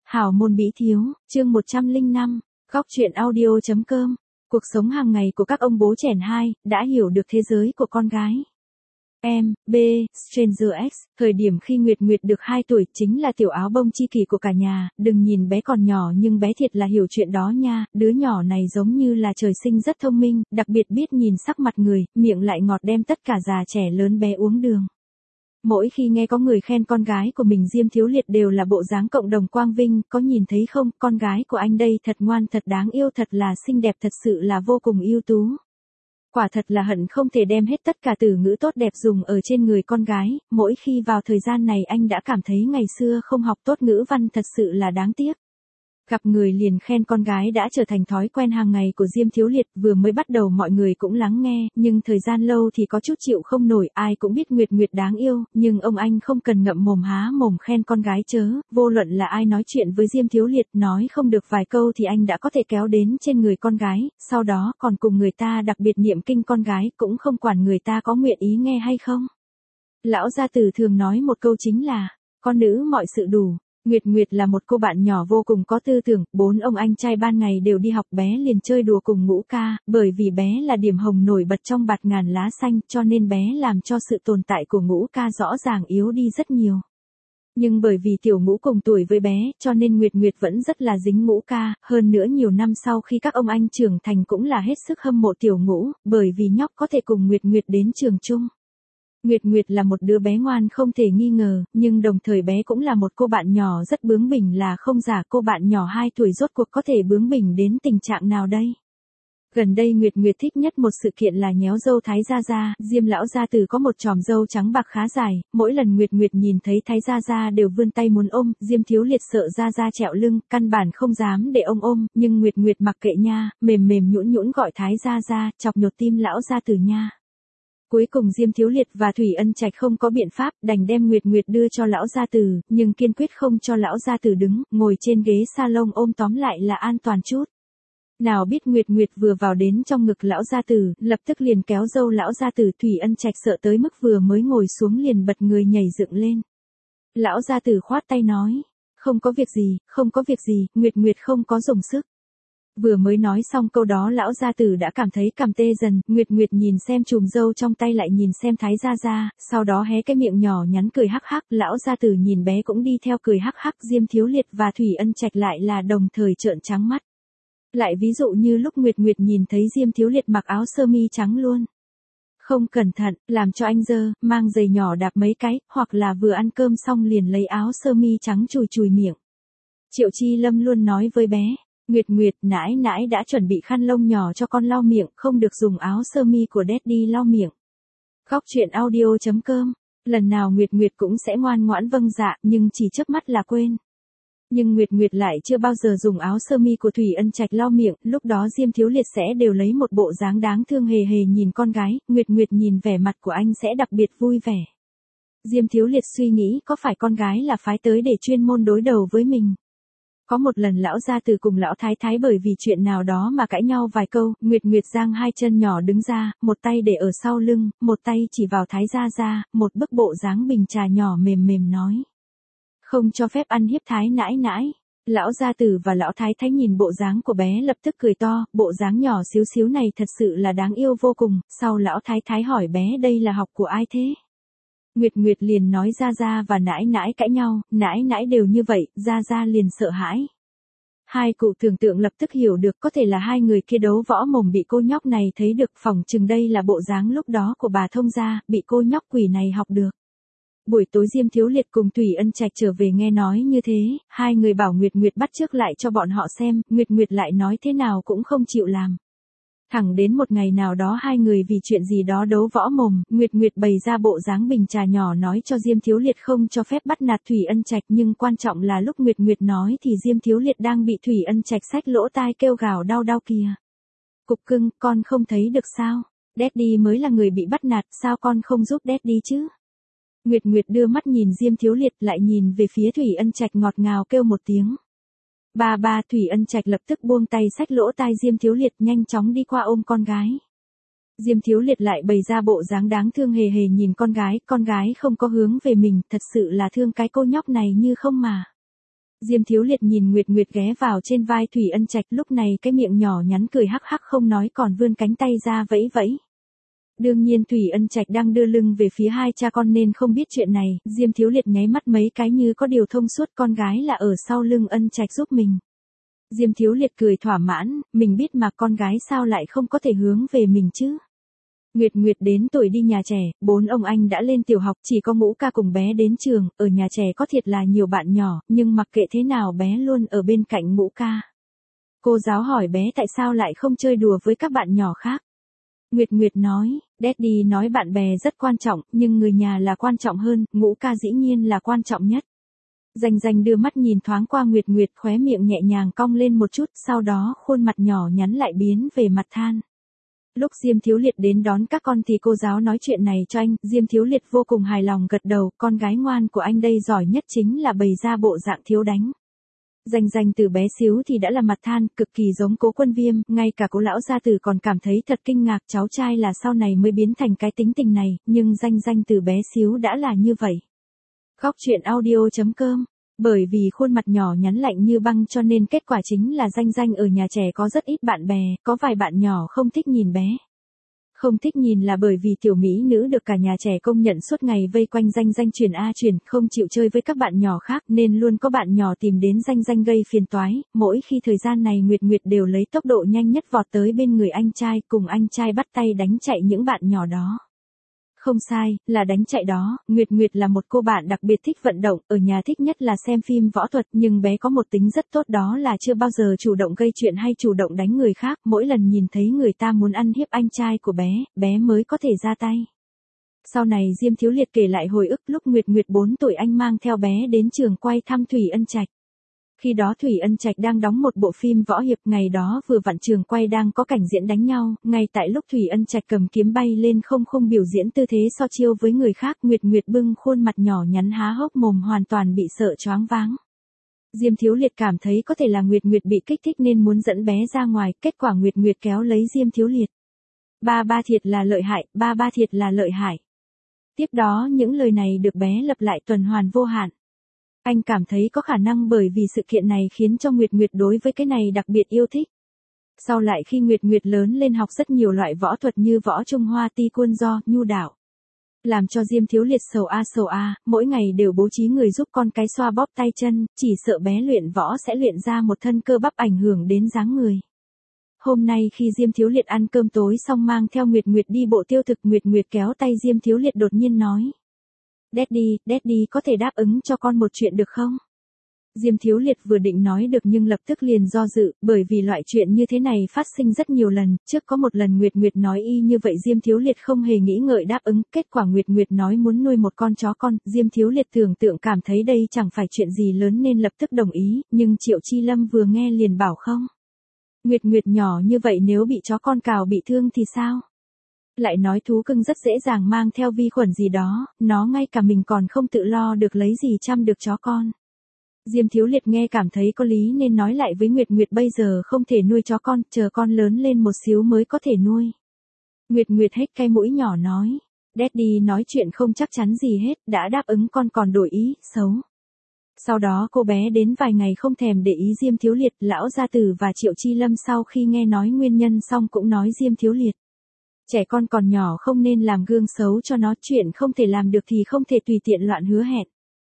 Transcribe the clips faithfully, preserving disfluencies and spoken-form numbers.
Hảo môn bí thiếu, chương một trăm lẻ năm, góc truyện audio.com. Cuộc sống hàng ngày của các ông bố trẻ hai, đã hiểu được thế giới của con gái. Em, B, Stranger X, thời điểm khi Nguyệt Nguyệt được hai tuổi chính là tiểu áo bông chi kỷ của cả nhà, đừng nhìn bé còn nhỏ nhưng bé thiệt là hiểu chuyện đó nha, đứa nhỏ này giống như là trời sinh rất thông minh, đặc biệt biết nhìn sắc mặt người, miệng lại ngọt đem tất cả già trẻ lớn bé uống đường. Mỗi khi nghe có người khen con gái của mình Diêm Thiếu Liệt đều là bộ dáng cộng đồng quang vinh, có nhìn thấy không, con gái của anh đây thật ngoan thật đáng yêu thật là xinh đẹp thật sự là vô cùng ưu tú. Quả thật là hận không thể đem hết tất cả từ ngữ tốt đẹp dùng ở trên người con gái, mỗi khi vào thời gian này anh đã cảm thấy ngày xưa không học tốt ngữ văn thật sự là đáng tiếc. Gặp người liền khen con gái đã trở thành thói quen hàng ngày của Diêm Thiếu Liệt, vừa mới bắt đầu mọi người cũng lắng nghe, nhưng thời gian lâu thì có chút chịu không nổi, ai cũng biết Nguyệt Nguyệt đáng yêu, nhưng ông anh không cần ngậm mồm há mồm khen con gái chớ, vô luận là ai nói chuyện với Diêm Thiếu Liệt nói không được vài câu thì anh đã có thể kéo đến trên người con gái, sau đó còn cùng người ta đặc biệt niệm kinh con gái, cũng không quản người ta có nguyện ý nghe hay không. Lão gia tử thường nói một câu chính là, con nữ mọi sự đủ. Nguyệt Nguyệt là một cô bạn nhỏ vô cùng có tư tưởng, bốn ông anh trai ban ngày đều đi học bé liền chơi đùa cùng Ngũ Ca, bởi vì bé là điểm hồng nổi bật trong bạt ngàn lá xanh cho nên bé làm cho sự tồn tại của Ngũ Ca rõ ràng yếu đi rất nhiều. Nhưng bởi vì tiểu Ngũ cùng tuổi với bé cho nên Nguyệt Nguyệt vẫn rất là dính Ngũ Ca, hơn nữa nhiều năm sau khi các ông anh trưởng thành cũng là hết sức hâm mộ tiểu Ngũ, bởi vì nhóc có thể cùng Nguyệt Nguyệt đến trường chung. Nguyệt Nguyệt là một đứa bé ngoan không thể nghi ngờ, nhưng đồng thời bé cũng là một cô bạn nhỏ rất bướng bỉnh là không giả, cô bạn nhỏ hai tuổi rốt cuộc có thể bướng bỉnh đến tình trạng nào đây? Gần đây Nguyệt Nguyệt thích nhất một sự kiện là nhéo râu Thái Gia Gia, Diêm lão gia tử có một chòm râu trắng bạc khá dài, mỗi lần Nguyệt Nguyệt nhìn thấy Thái Gia Gia đều vươn tay muốn ôm, Diêm Thiếu Liệt sợ Gia Gia trẹo lưng, căn bản không dám để ông ôm, nhưng Nguyệt Nguyệt mặc kệ nha, mềm mềm nhũn nhũn gọi Thái Gia Gia, chọc nhột tim lão gia tử nha. Cuối cùng Diêm Thiếu Liệt và Thủy Ân Trạch không có biện pháp, đành đem Nguyệt Nguyệt đưa cho lão gia tử, nhưng kiên quyết không cho lão gia tử đứng, ngồi trên ghế salon ôm tóm lại là an toàn chút. Nào biết Nguyệt Nguyệt vừa vào đến trong ngực lão gia tử, lập tức liền kéo râu lão gia tử, Thủy Ân Trạch sợ tới mức vừa mới ngồi xuống liền bật người nhảy dựng lên. Lão gia tử khoát tay nói, không có việc gì, không có việc gì, Nguyệt Nguyệt không có dùng sức. Vừa mới nói xong câu đó lão gia tử đã cảm thấy cằm tê dần, Nguyệt Nguyệt nhìn xem chùm râu trong tay lại nhìn xem Thái Gia Gia, sau đó hé cái miệng nhỏ nhắn cười hắc hắc, lão gia tử nhìn bé cũng đi theo cười hắc hắc, Diêm Thiếu Liệt và Thủy Ân Trạch lại là đồng thời trợn trắng mắt. Lại ví dụ như lúc Nguyệt Nguyệt nhìn thấy Diêm Thiếu Liệt mặc áo sơ mi trắng luôn. Không cẩn thận, làm cho anh dơ, mang giày nhỏ đạp mấy cái, hoặc là vừa ăn cơm xong liền lấy áo sơ mi trắng chùi chùi miệng. Triệu Chi Lâm luôn nói với bé, Nguyệt Nguyệt, nãi nãi đã chuẩn bị khăn lông nhỏ cho con lau miệng, không được dùng áo sơ mi của Daddy lau miệng. Góc truyện audio.com, lần nào Nguyệt Nguyệt cũng sẽ ngoan ngoãn vâng dạ, nhưng chỉ chớp mắt là quên. Nhưng Nguyệt Nguyệt lại chưa bao giờ dùng áo sơ mi của Thủy Ân Trạch lau miệng, lúc đó Diêm Thiếu Liệt sẽ đều lấy một bộ dáng đáng thương hề hề nhìn con gái, Nguyệt Nguyệt nhìn vẻ mặt của anh sẽ đặc biệt vui vẻ. Diêm Thiếu Liệt suy nghĩ có phải con gái là phái tới để chuyên môn đối đầu với mình. Có một lần lão gia tử cùng lão thái thái bởi vì chuyện nào đó mà cãi nhau vài câu, Nguyệt Nguyệt giang hai chân nhỏ đứng ra, một tay để ở sau lưng, một tay chỉ vào Thái Gia Gia, một bức bộ dáng bình trà nhỏ mềm mềm nói. Không cho phép ăn hiếp Thái nãi nãi. Lão gia tử và lão thái thái nhìn bộ dáng của bé lập tức cười to, bộ dáng nhỏ xíu xíu này thật sự là đáng yêu vô cùng, sau lão thái thái hỏi bé đây là học của ai thế? Nguyệt Nguyệt liền nói Gia Gia và nãi nãi cãi nhau, nãi nãi đều như vậy, Gia Gia liền sợ hãi. Hai cụ tưởng tượng lập tức hiểu được có thể là hai người kia đấu võ mồm bị cô nhóc này thấy được, phỏng chừng đây là bộ dáng lúc đó của bà thông gia, bị cô nhóc quỷ này học được. Buổi tối Diêm Thiếu Liệt cùng Thủy Ân Trạch trở về nghe nói như thế, hai người bảo Nguyệt Nguyệt bắt chước lại cho bọn họ xem, Nguyệt Nguyệt lại nói thế nào cũng không chịu làm. Thẳng đến một ngày nào đó hai người vì chuyện gì đó đấu võ mồm, Nguyệt Nguyệt bày ra bộ dáng bình trà nhỏ nói cho Diêm Thiếu Liệt không cho phép bắt nạt Thủy Ân Trạch, nhưng quan trọng là lúc Nguyệt Nguyệt nói thì Diêm Thiếu Liệt đang bị Thủy Ân Trạch xách lỗ tai kêu gào đau đau kìa. Cục cưng, con không thấy được sao? Daddy mới là người bị bắt nạt, sao con không giúp Daddy chứ? Nguyệt Nguyệt đưa mắt nhìn Diêm Thiếu Liệt lại nhìn về phía Thủy Ân Trạch ngọt ngào kêu một tiếng. Ba ba, Thủy Ân Trạch lập tức buông tay xách lỗ tai Diêm Thiếu Liệt nhanh chóng đi qua ôm con gái. Diêm Thiếu Liệt lại bày ra bộ dáng đáng thương hề hề nhìn con gái, con gái không có hướng về mình, thật sự là thương cái cô nhóc này như không mà. Diêm Thiếu Liệt nhìn Nguyệt Nguyệt ghé vào trên vai Thủy Ân Trạch, lúc này cái miệng nhỏ nhắn cười hắc hắc không nói còn vươn cánh tay ra vẫy vẫy. Đương nhiên Thủy Ân Trạch đang đưa lưng về phía hai cha con nên không biết chuyện này, Diêm Thiếu Liệt nháy mắt mấy cái như có điều thông suốt, con gái là ở sau lưng Ân Trạch giúp mình. Diêm Thiếu Liệt cười thỏa mãn, mình biết mà con gái sao lại không có thể hướng về mình chứ. Nguyệt Nguyệt đến tuổi đi nhà trẻ, bốn ông anh đã lên tiểu học, chỉ có Ngũ Ca cùng bé đến trường, ở nhà trẻ có thiệt là nhiều bạn nhỏ, nhưng mặc kệ thế nào bé luôn ở bên cạnh Ngũ Ca. Cô giáo hỏi bé tại sao lại không chơi đùa với các bạn nhỏ khác. Nguyệt Nguyệt nói, Daddy nói bạn bè rất quan trọng, nhưng người nhà là quan trọng hơn, Ngũ Ca dĩ nhiên là quan trọng nhất. Danh Danh đưa mắt nhìn thoáng qua Nguyệt Nguyệt, khóe miệng nhẹ nhàng cong lên một chút, sau đó khuôn mặt nhỏ nhắn lại biến về mặt than. Lúc Diêm Thiếu Liệt đến đón các con thì cô giáo nói chuyện này cho anh, Diêm Thiếu Liệt vô cùng hài lòng gật đầu, con gái ngoan của anh đây giỏi nhất chính là bày ra bộ dạng thiếu đánh. Danh Danh từ bé xíu thì đã là mặt than, cực kỳ giống Cố Quân Viêm, ngay cả Cố lão gia tử còn cảm thấy thật kinh ngạc, cháu trai là sau này mới biến thành cái tính tình này, nhưng Danh Danh từ bé xíu đã là như vậy. Góc truyện audio chấm com. Bởi vì khuôn mặt nhỏ nhắn lạnh như băng cho nên kết quả chính là Danh Danh ở nhà trẻ có rất ít bạn bè, có vài bạn nhỏ không thích nhìn bé. Không thích nhìn là bởi vì tiểu mỹ nữ được cả nhà trẻ công nhận suốt ngày vây quanh Danh Danh truyền a truyền, không chịu chơi với các bạn nhỏ khác nên luôn có bạn nhỏ tìm đến Danh Danh gây phiền toái, mỗi khi thời gian này Nguyệt Nguyệt đều lấy tốc độ nhanh nhất vọt tới bên người anh trai, cùng anh trai bắt tay đánh chạy những bạn nhỏ đó. Không sai, là đánh chạy đó, Nguyệt Nguyệt là một cô bạn đặc biệt thích vận động, ở nhà thích nhất là xem phim võ thuật, nhưng bé có một tính rất tốt đó là chưa bao giờ chủ động gây chuyện hay chủ động đánh người khác, mỗi lần nhìn thấy người ta muốn ăn hiếp anh trai của bé, bé mới có thể ra tay. Sau này Diêm Thiếu Liệt kể lại hồi ức lúc Nguyệt Nguyệt bốn tuổi anh mang theo bé đến trường quay thăm Thủy Ân Trạch. Khi đó Thủy Ân Trạch đang đóng một bộ phim võ hiệp, ngày đó vừa vặn trường quay đang có cảnh diễn đánh nhau, ngay tại lúc Thủy Ân Trạch cầm kiếm bay lên không không biểu diễn tư thế so chiêu với người khác, Nguyệt Nguyệt bưng khuôn mặt nhỏ nhắn há hốc mồm hoàn toàn bị sợ choáng váng. Diêm Thiếu Liệt cảm thấy có thể là Nguyệt Nguyệt bị kích thích nên muốn dẫn bé ra ngoài, kết quả Nguyệt Nguyệt kéo lấy Diêm Thiếu Liệt. Ba ba thiệt là lợi hại, ba ba thiệt là lợi hại. Tiếp đó những lời này được bé lặp lại tuần hoàn vô hạn. Anh cảm thấy có khả năng bởi vì sự kiện này khiến cho Nguyệt Nguyệt đối với cái này đặc biệt yêu thích. Sau lại khi Nguyệt Nguyệt lớn lên học rất nhiều loại võ thuật như võ Trung Hoa, ti quân do, nhu đạo. Làm cho Diêm Thiếu Liệt sầu a sầu a, mỗi ngày đều bố trí người giúp con cái xoa bóp tay chân, chỉ sợ bé luyện võ sẽ luyện ra một thân cơ bắp ảnh hưởng đến dáng người. Hôm nay khi Diêm Thiếu Liệt ăn cơm tối xong mang theo Nguyệt Nguyệt đi bộ tiêu thực, Nguyệt Nguyệt kéo tay Diêm Thiếu Liệt đột nhiên nói. Daddy, Daddy có thể đáp ứng cho con một chuyện được không? Diêm Thiếu Liệt vừa định nói được nhưng lập tức liền do dự, bởi vì loại chuyện như thế này phát sinh rất nhiều lần, trước có một lần Nguyệt Nguyệt nói y như vậy Diêm Thiếu Liệt không hề nghĩ ngợi đáp ứng, kết quả Nguyệt Nguyệt nói muốn nuôi một con chó con, Diêm Thiếu Liệt tưởng tượng cảm thấy đây chẳng phải chuyện gì lớn nên lập tức đồng ý, nhưng Triệu Chi Lâm vừa nghe liền bảo không. Nguyệt Nguyệt nhỏ như vậy nếu bị chó con cào bị thương thì sao? Lại nói thú cưng rất dễ dàng mang theo vi khuẩn gì đó, nó ngay cả mình còn không tự lo được lấy gì chăm được chó con. Diêm Thiếu Liệt nghe cảm thấy có lý nên nói lại với Nguyệt Nguyệt bây giờ không thể nuôi chó con, chờ con lớn lên một xíu mới có thể nuôi. Nguyệt Nguyệt hết cái mũi nhỏ nói, Daddy nói chuyện không chắc chắn gì hết, đã đáp ứng con còn đổi ý, xấu. Sau đó cô bé đến vài ngày không thèm để ý Diêm Thiếu Liệt, lão gia tử và Triệu Chi Lâm sau khi nghe nói nguyên nhân xong cũng nói Diêm Thiếu Liệt. Trẻ con còn nhỏ không nên làm gương xấu cho nó, chuyện không thể làm được thì không thể tùy tiện loạn hứa hẹn.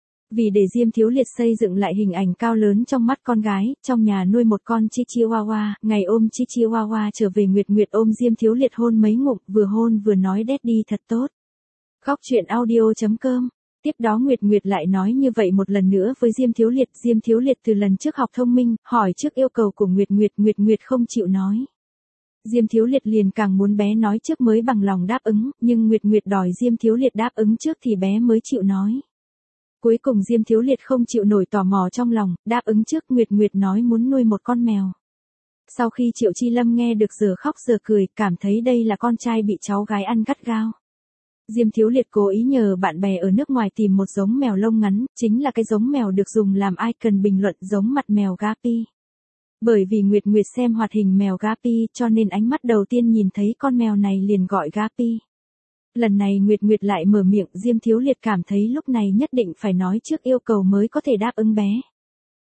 Vì để Diêm Thiếu Liệt xây dựng lại hình ảnh cao lớn trong mắt con gái, trong nhà nuôi một con chi chihuahua, ngày ôm chi chihuahua trở về Nguyệt Nguyệt ôm Diêm Thiếu Liệt hôn mấy ngụm, vừa hôn vừa nói Daddy thật tốt. Góc truyện audio chấm com. Tiếp đó Nguyệt Nguyệt lại nói như vậy một lần nữa với Diêm Thiếu Liệt, Diêm Thiếu Liệt từ lần trước học thông minh, hỏi trước yêu cầu của Nguyệt Nguyệt, Nguyệt Nguyệt không chịu nói. Diêm Thiếu Liệt liền càng muốn bé nói trước mới bằng lòng đáp ứng, nhưng Nguyệt Nguyệt đòi Diêm Thiếu Liệt đáp ứng trước thì bé mới chịu nói. Cuối cùng Diêm Thiếu Liệt không chịu nổi tò mò trong lòng, đáp ứng trước, Nguyệt Nguyệt nói muốn nuôi một con mèo. Sau khi Triệu Chi Lâm nghe được giờ khóc giờ cười, cảm thấy đây là con trai bị cháu gái ăn gắt gao. Diêm Thiếu Liệt cố ý nhờ bạn bè ở nước ngoài tìm một giống mèo lông ngắn, chính là cái giống mèo được dùng làm icon bình luận giống mặt mèo Gapi. Bởi vì Nguyệt Nguyệt xem hoạt hình mèo Gapi cho nên ánh mắt đầu tiên nhìn thấy con mèo này liền gọi Gapi. Lần này Nguyệt Nguyệt lại mở miệng, Diêm Thiếu Liệt cảm thấy lúc này nhất định phải nói trước yêu cầu mới có thể đáp ứng bé.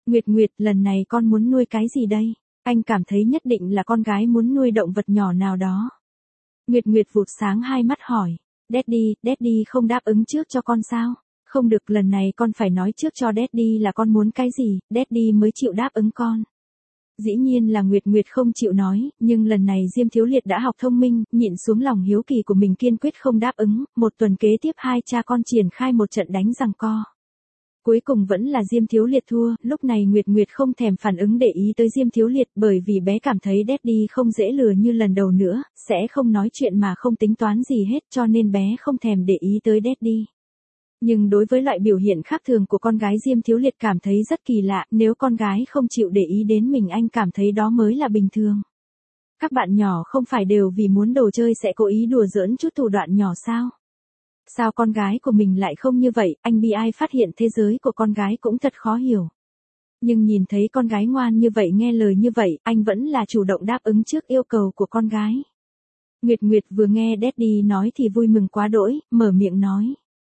Nguyệt Nguyệt, lần này con muốn nuôi cái gì đây? Anh cảm thấy nhất định là con gái muốn nuôi động vật nhỏ nào đó. Nguyệt Nguyệt vụt sáng hai mắt hỏi. Daddy, Daddy không đáp ứng trước cho con sao? Không được, lần này con phải nói trước cho Daddy là con muốn cái gì, Daddy mới chịu đáp ứng con. Dĩ nhiên là Nguyệt Nguyệt không chịu nói, nhưng lần này Diêm Thiếu Liệt đã học thông minh, nhịn xuống lòng hiếu kỳ của mình kiên quyết không đáp ứng, một tuần kế tiếp hai cha con triển khai một trận đánh giằng co. Cuối cùng vẫn là Diêm Thiếu Liệt thua, lúc này Nguyệt Nguyệt không thèm phản ứng để ý tới Diêm Thiếu Liệt bởi vì bé cảm thấy Daddy không dễ lừa như lần đầu nữa, sẽ không nói chuyện mà không tính toán gì hết cho nên bé không thèm để ý tới Daddy. Nhưng đối với loại biểu hiện khác thường của con gái Diêm Thiếu Liệt cảm thấy rất kỳ lạ, nếu con gái không chịu để ý đến mình anh cảm thấy đó mới là bình thường. Các bạn nhỏ không phải đều vì muốn đồ chơi sẽ cố ý đùa giỡn chút thủ đoạn nhỏ sao? Sao con gái của mình lại không như vậy, anh bi ai phát hiện thế giới của con gái cũng thật khó hiểu. Nhưng nhìn thấy con gái ngoan như vậy nghe lời như vậy, anh vẫn là chủ động đáp ứng trước yêu cầu của con gái. Nguyệt Nguyệt vừa nghe Daddy nói thì vui mừng quá đỗi, mở miệng nói.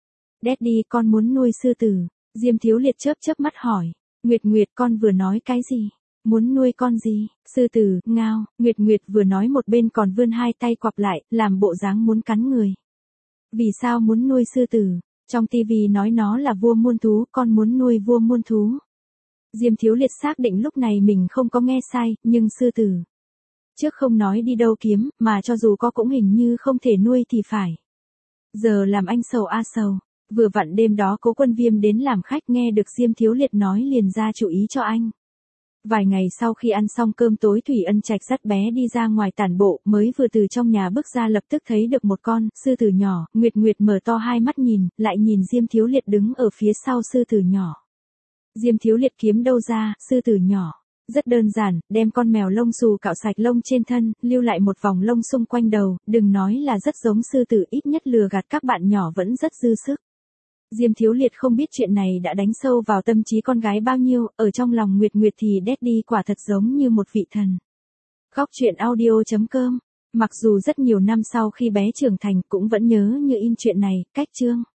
Daddy, con muốn nuôi sư tử. Diêm Thiếu Liệt chớp chớp mắt hỏi. Nguyệt Nguyệt, con vừa nói cái gì? Muốn nuôi con gì? Sư tử, ngao. Nguyệt Nguyệt vừa nói một bên còn vươn hai tay quặp lại, làm bộ dáng muốn cắn người. Vì sao muốn nuôi sư tử? Trong tivi nói nó là vua muôn thú, con muốn nuôi vua muôn thú. Diêm Thiếu Liệt xác định lúc này mình không có nghe sai, nhưng sư tử. Trước không nói đi đâu kiếm, mà cho dù có cũng hình như không thể nuôi thì phải. Giờ làm anh sầu a sầu. Vừa vặn đêm đó Cố Quân Viêm đến làm khách nghe được Diêm Thiếu Liệt nói liền ra chủ ý cho anh. Vài ngày sau khi ăn xong cơm tối Thủy Ân Trạch dắt bé đi ra ngoài tản bộ, mới vừa từ trong nhà bước ra lập tức thấy được một con sư tử nhỏ, Nguyệt Nguyệt mở to hai mắt nhìn, lại nhìn Diêm Thiếu Liệt đứng ở phía sau sư tử nhỏ. Diêm Thiếu Liệt kiếm đâu ra, sư tử nhỏ. Rất đơn giản, đem con mèo lông xù cạo sạch lông trên thân, lưu lại một vòng lông xung quanh đầu, đừng nói là rất giống sư tử, ít nhất lừa gạt các bạn nhỏ vẫn rất dư sức. Diêm Thiếu Liệt không biết chuyện này đã đánh sâu vào tâm trí con gái bao nhiêu, ở trong lòng Nguyệt Nguyệt thì Daddy quả thật giống như một vị thần. Góc truyện audio chấm com. Mặc dù rất nhiều năm sau khi bé trưởng thành cũng vẫn nhớ như in chuyện này, cách chương.